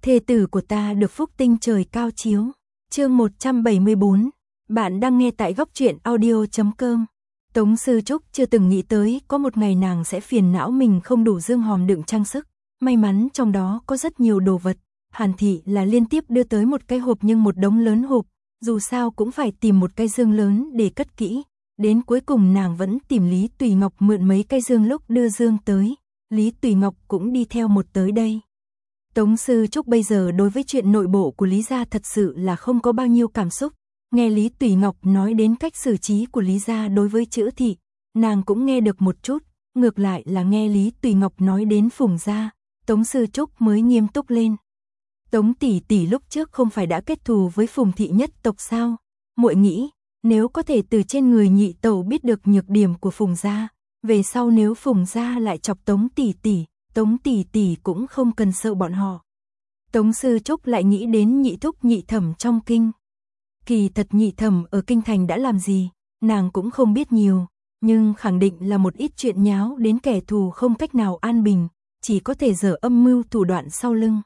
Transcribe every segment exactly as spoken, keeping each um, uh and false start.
thê tử của ta được phúc tinh trời cao chiếu. Chương một trăm bảy mươi bốn, bạn đang nghe tại góc truyện audio chấm com. Tống Sư Trúc chưa từng nghĩ tới có một ngày nàng sẽ phiền não mình không đủ dương hòm đựng trang sức. May mắn trong đó có rất nhiều đồ vật. Hàn thị là liên tiếp đưa tới một cái hộp nhưng một đống lớn hộp, dù sao cũng phải tìm một cái dương lớn để cất kỹ. Đến cuối cùng nàng vẫn tìm Lý Tùy Ngọc mượn mấy cái dương, lúc đưa dương tới, Lý Tùy Ngọc cũng đi theo một tới đây. Tống Sư Trúc bây giờ đối với chuyện nội bộ của Lý gia thật sự là không có bao nhiêu cảm xúc. Nghe Lý Tùy Ngọc nói đến cách xử trí của Lý gia đối với Chữ thị, nàng cũng nghe được một chút, ngược lại là nghe Lý Tùy Ngọc nói đến Phùng gia, Tống Sư Trúc mới nghiêm túc lên. Tống tỷ tỷ lúc trước không phải đã kết thù với Phùng thị nhất tộc sao? Muội nghĩ, nếu có thể từ trên người nhị tẩu biết được nhược điểm của Phùng gia, về sau nếu Phùng gia lại chọc Tống tỷ tỷ, Tống tỷ tỷ cũng không cần sợ bọn họ. Tống Sư Trúc lại nghĩ đến nhị thúc nhị thẩm trong kinh. Kỳ thật nhị thẩm ở kinh thành đã làm gì, nàng cũng không biết nhiều, nhưng khẳng định là một ít chuyện nháo đến kẻ thù không cách nào an bình, chỉ có thể giở âm mưu thủ đoạn sau lưng.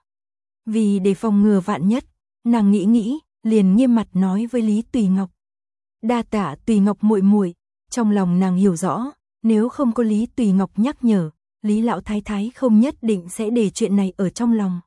Vì để phòng ngừa vạn nhất, nàng nghĩ nghĩ, liền nghiêm mặt nói với Lý Tùy Ngọc. Đa tạ Tùy Ngọc muội muội, trong lòng nàng hiểu rõ, nếu không có Lý Tùy Ngọc nhắc nhở, Lý lão thái thái không nhất định sẽ để chuyện này ở trong lòng.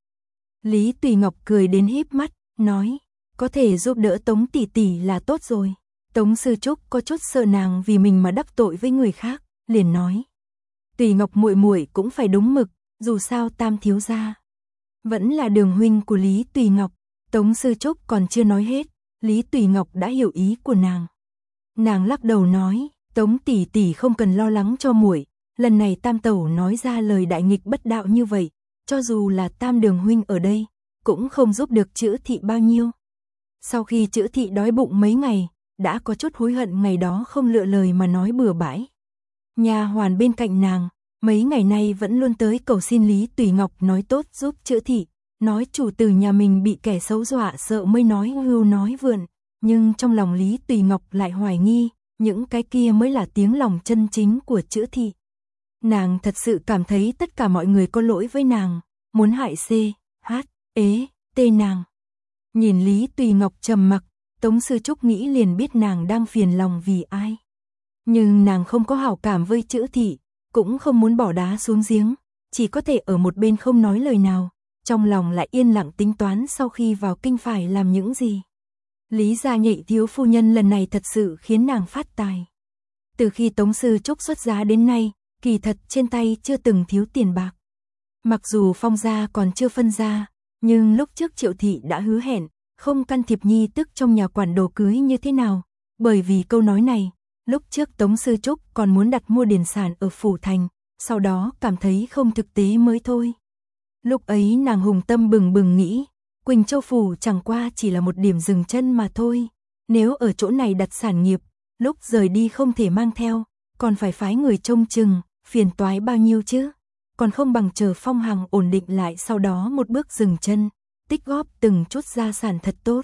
Lý Tùy Ngọc cười đến híp mắt, nói, có thể giúp đỡ Tống tỷ tỷ là tốt rồi. Tống Sư Trúc có chút sợ nàng vì mình mà đắc tội với người khác, liền nói, Tùy Ngọc muội muội cũng phải đúng mực, dù sao Tam thiếu gia vẫn là đường huynh của Lý Tùy Ngọc. Tống Sư Trúc còn chưa nói hết, Lý Tùy Ngọc đã hiểu ý của nàng. Nàng lắc đầu nói, Tống tỷ tỷ không cần lo lắng cho muội, lần này Tam tẩu nói ra lời đại nghịch bất đạo như vậy, cho dù là Tam đường huynh ở đây, cũng không giúp được Chữ thị bao nhiêu. Sau khi Chữ thị đói bụng mấy ngày, đã có chút hối hận ngày đó không lựa lời mà nói bừa bãi. Nha hoàn bên cạnh nàng, mấy ngày nay vẫn luôn tới cầu xin Lý Tùy Ngọc nói tốt giúp Chữ thị, nói chủ tử nhà mình bị kẻ xấu dọa sợ mới nói hưu nói vượn, nhưng trong lòng Lý Tùy Ngọc lại hoài nghi, những cái kia mới là tiếng lòng chân chính của Chữ thị. Nàng thật sự cảm thấy tất cả mọi người có lỗi với nàng, muốn hại C, H, ế, T nàng. Nhìn Lý Tùy Ngọc trầm mặc, Tống Sư Trúc nghĩ liền biết nàng đang phiền lòng vì ai. Nhưng nàng không có hảo cảm với Chữ thị, cũng không muốn bỏ đá xuống giếng, chỉ có thể ở một bên không nói lời nào, trong lòng lại yên lặng tính toán sau khi vào kinh phải làm những gì. Lý gia nhị thiếu phu nhân lần này thật sự khiến nàng phát tài. Từ khi Tống Sư Trúc xuất giá đến nay, kỳ thật trên tay chưa từng thiếu tiền bạc. Mặc dù Phong gia còn chưa phân gia, nhưng lúc trước Triệu thị đã hứa hẹn, không can thiệp nhi tức trong nhà quản đồ cưới như thế nào. Bởi vì câu nói này, lúc trước Tống Sư Trúc còn muốn đặt mua điền sản ở Phủ Thành, sau đó cảm thấy không thực tế mới thôi. Lúc ấy nàng hùng tâm bừng bừng nghĩ, Quỳnh Châu Phủ chẳng qua chỉ là một điểm dừng chân mà thôi. Nếu ở chỗ này đặt sản nghiệp, lúc rời đi không thể mang theo, còn phải phái người trông chừng, phiền toái bao nhiêu chứ. Còn không bằng chờ Phong Hằng ổn định lại sau đó một bước dừng chân, tích góp từng chút gia sản thật tốt.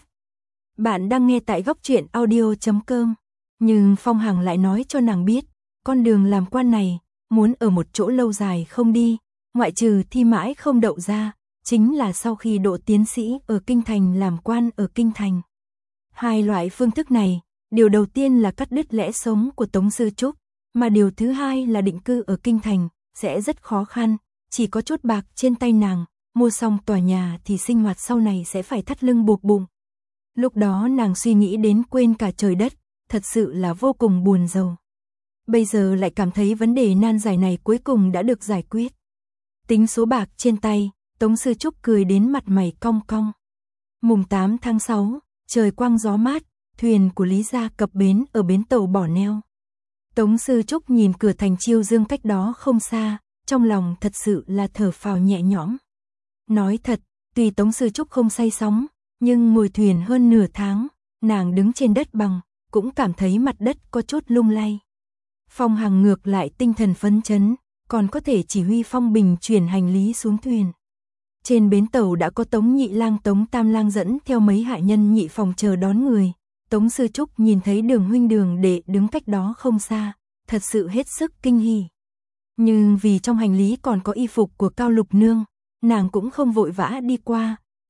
Bạn đang nghe tại góc truyện audio chấm com. Nhưng Phong Hằng lại nói cho nàng biết, con đường làm quan này, muốn ở một chỗ lâu dài không đi, ngoại trừ thi mãi không đậu ra, chính là sau khi độ tiến sĩ ở Kinh Thành làm quan ở Kinh Thành. Hai loại phương thức này, điều đầu tiên là cắt đứt lẽ sống của Tống Sư Trúc, mà điều thứ hai là định cư ở Kinh Thành, sẽ rất khó khăn, chỉ có chút bạc trên tay nàng, mua xong tòa nhà thì sinh hoạt sau này sẽ phải thắt lưng buộc bụng. Lúc đó nàng suy nghĩ đến quên cả trời đất, thật sự là vô cùng buồn rầu. Bây giờ lại cảm thấy vấn đề nan giải này cuối cùng đã được giải quyết. Tính số bạc trên tay, Tống Sư Trúc cười đến mặt mày cong cong. Mùng tám tháng sáu, trời quang gió mát, thuyền của Lý gia cập bến ở bến tàu bỏ neo. Tống Sư Trúc nhìn cửa thành Chiêu Dương cách đó không xa, trong lòng thật sự là thở phào nhẹ nhõm. Nói thật, tuy Tống Sư Trúc không say sóng, nhưng ngồi thuyền hơn nửa tháng, nàng đứng trên đất bằng, cũng cảm thấy mặt đất có chút lung lay. Phong Hằng ngược lại tinh thần phấn chấn, còn có thể chỉ huy Phong Bình chuyển hành lý xuống thuyền. Trên bến tàu đã có Tống Nhị Lang Tống Tam Lang dẫn theo mấy hạ nhân nhị phòng chờ đón người. Tống Sư Trúc nhìn thấy Đường huynh Đường đệ đứng cách đó không xa, thật sự hết sức kinh hỉ. Nhưng vì trong hành lý còn có y phục của Cao Lục Nương, nàng cũng không vội vã đi qua,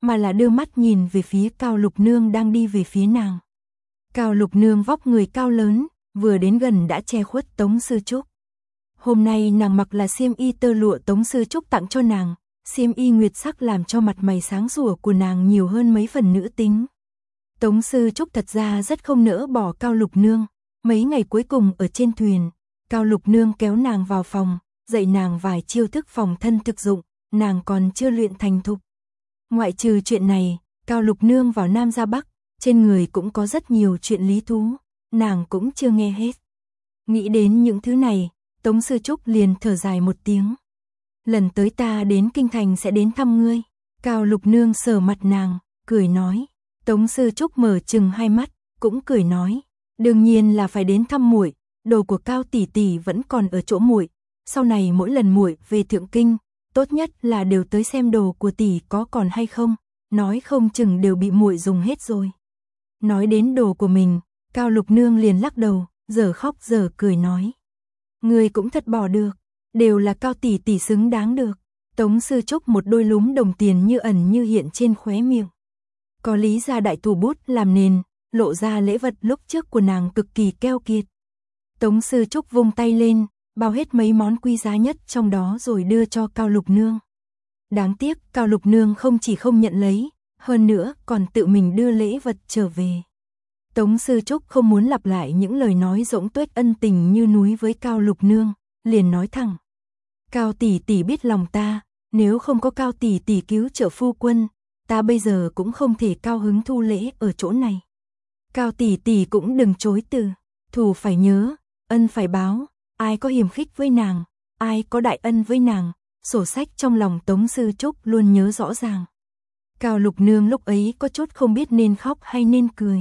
mà là đưa mắt nhìn về phía Cao Lục Nương đang đi về phía nàng. Cao Lục Nương vóc người cao lớn, vừa đến gần đã che khuất Tống Sư Trúc. Hôm nay nàng mặc là xiêm y tơ lụa Tống Sư Trúc tặng cho nàng, xiêm y nguyệt sắc làm cho mặt mày sáng sủa của nàng nhiều hơn mấy phần nữ tính. Tống Sư Trúc thật ra rất không nỡ bỏ Cao Lục Nương, mấy ngày cuối cùng ở trên thuyền, Cao Lục Nương kéo nàng vào phòng, dạy nàng vài chiêu thức phòng thân thực dụng, nàng còn chưa luyện thành thục. Ngoại trừ chuyện này, Cao Lục Nương vào Nam ra Bắc, trên người cũng có rất nhiều chuyện lý thú, nàng cũng chưa nghe hết. Nghĩ đến những thứ này, Tống Sư Trúc liền thở dài một tiếng. Lần tới ta đến Kinh Thành sẽ đến thăm ngươi. Cao Lục Nương sờ mặt nàng, cười nói. Tống Sư Trúc mở chừng hai mắt, cũng cười nói. Đương nhiên là phải đến thăm muội, đồ của Cao tỷ tỷ vẫn còn ở chỗ muội. Sau này mỗi lần muội về Thượng Kinh, tốt nhất là đều tới xem đồ của tỷ có còn hay không, nói không chừng đều bị muội dùng hết rồi. Nói đến đồ của mình, Cao Lục Nương liền lắc đầu, giờ khóc giờ cười nói. Ngươi cũng thật bỏ được, đều là Cao tỷ tỷ xứng đáng được. Tống Sư Trúc một đôi lúm đồng tiền như ẩn như hiện trên khóe miệng. Có Lý gia đại thủ bút làm nền, lộ ra lễ vật lúc trước của nàng cực kỳ keo kiệt. Tống Sư Trúc vung tay lên, bao hết mấy món quý giá nhất trong đó rồi đưa cho Cao Lục Nương. Đáng tiếc Cao Lục Nương không chỉ không nhận lấy, hơn nữa còn tự mình đưa lễ vật trở về. Tống Sư Trúc không muốn lặp lại những lời nói rỗng tuếch ân tình như núi với Cao Lục Nương, liền nói thẳng. Cao tỷ tỷ biết lòng ta, nếu không có Cao tỷ tỷ cứu trợ phu quân, ta bây giờ cũng không thể cao hứng thu lễ ở chỗ này. Cao tỷ tỷ cũng đừng chối từ, thù phải nhớ, ân phải báo, ai có hiềm khích với nàng, ai có đại ân với nàng, sổ sách trong lòng Tống Sư Trúc luôn nhớ rõ ràng. Cao Lục Nương lúc ấy có chút không biết nên khóc hay nên cười.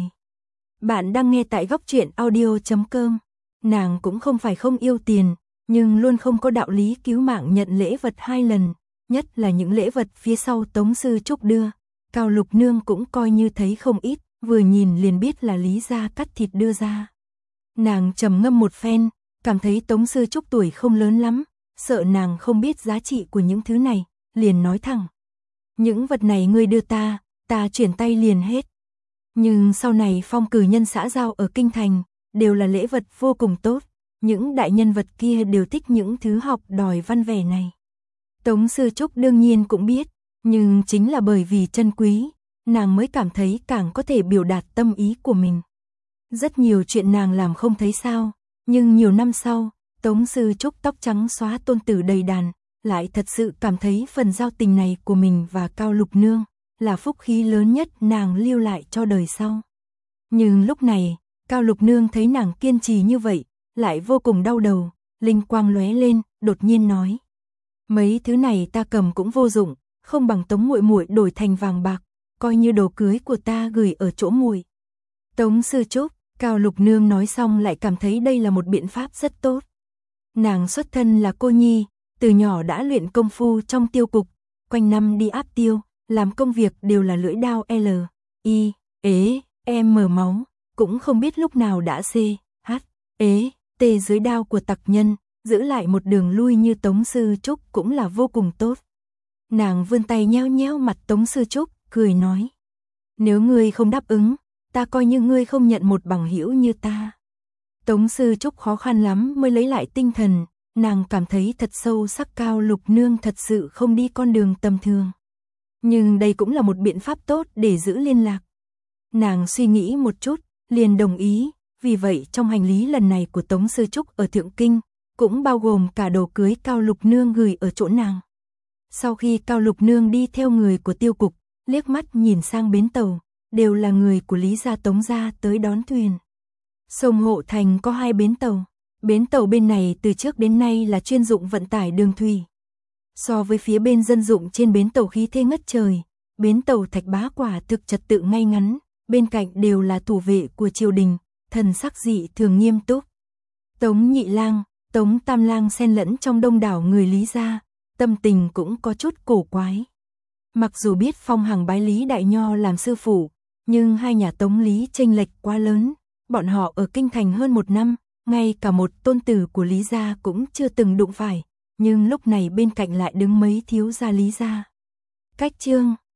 Bạn đang nghe tại góc truyện audio chấm com. Nàng cũng không phải không yêu tiền, nhưng luôn không có đạo lý cứu mạng nhận lễ vật hai lần, nhất là những lễ vật phía sau Tống Sư Trúc đưa. Cao Lục Nương cũng coi như thấy không ít, vừa nhìn liền biết là Lý gia cắt thịt đưa ra. Nàng trầm ngâm một phen, cảm thấy Tống Sư Trúc tuổi không lớn lắm, sợ nàng không biết giá trị của những thứ này, liền nói thẳng. Những vật này ngươi đưa ta, ta chuyển tay liền hết. Nhưng sau này phong cử nhân xã giao ở Kinh Thành, đều là lễ vật vô cùng tốt, những đại nhân vật kia đều thích những thứ học đòi văn vẻ này. Tống Sư Trúc đương nhiên cũng biết, nhưng chính là bởi vì chân quý, nàng mới cảm thấy càng có thể biểu đạt tâm ý của mình. Rất nhiều chuyện nàng làm không thấy sao, nhưng nhiều năm sau, Tống Sư Trúc tóc trắng xóa tôn tử đầy đàn, lại thật sự cảm thấy phần giao tình này của mình và Cao Lục Nương là phúc khí lớn nhất nàng lưu lại cho đời sau. Nhưng lúc này, Cao Lục Nương thấy nàng kiên trì như vậy, lại vô cùng đau đầu, linh quang lóe lên, đột nhiên nói: "Mấy thứ này ta cầm cũng vô dụng, không bằng Tống muội muội đổi thành vàng bạc, coi như đồ cưới của ta gửi ở chỗ muội." Tống Sư Trúc, Cao Lục Nương nói xong lại cảm thấy đây là một biện pháp rất tốt. Nàng xuất thân là cô nhi, từ nhỏ đã luyện công phu trong tiêu cục, quanh năm đi áp tiêu, làm công việc đều là lưỡi đao L, I, ế, M máu, cũng không biết lúc nào đã C, H, ế, T dưới đao của tặc nhân, giữ lại một đường lui như Tống Sư Trúc cũng là vô cùng tốt. Nàng vươn tay nheo nheo mặt Tống Sư Trúc, cười nói: "Nếu ngươi không đáp ứng, ta coi như ngươi không nhận một bằng hữu như ta." Tống Sư Trúc khó khăn lắm mới lấy lại tinh thần, nàng cảm thấy thật sâu sắc Cao Lục Nương thật sự không đi con đường tầm thường. Nhưng đây cũng là một biện pháp tốt để giữ liên lạc. Nàng suy nghĩ một chút, liền đồng ý, vì vậy trong hành lý lần này của Tống Sư Trúc ở Thượng Kinh, cũng bao gồm cả đồ cưới Cao Lục Nương gửi ở chỗ nàng. Sau khi Cao Lục Nương đi theo người của tiêu cục, liếc mắt nhìn sang bến tàu, đều là người của Lý gia Tống gia tới đón thuyền. Sông Hộ Thành có hai bến tàu, bến tàu bên này từ trước đến nay là chuyên dụng vận tải đường thủy. So với phía bên dân dụng trên bến tàu khí thế ngất trời, bến tàu Thạch Bá quả thực trật tự ngay ngắn, bên cạnh đều là thủ vệ của triều đình, thần sắc dị thường nghiêm túc. Tống Nhị Lang, Tống Tam Lang xen lẫn trong đông đảo người Lý gia, tâm tình cũng có chút cổ quái. Mặc dù biết phong hằng bái Lý Đại Nho làm sư phụ, nhưng hai nhà Tống Lý chênh lệch quá lớn, bọn họ ở Kinh Thành hơn một năm, ngay cả một tôn tử của Lý gia cũng chưa từng đụng phải, nhưng lúc này bên cạnh lại đứng mấy thiếu gia Lý gia. Cách chương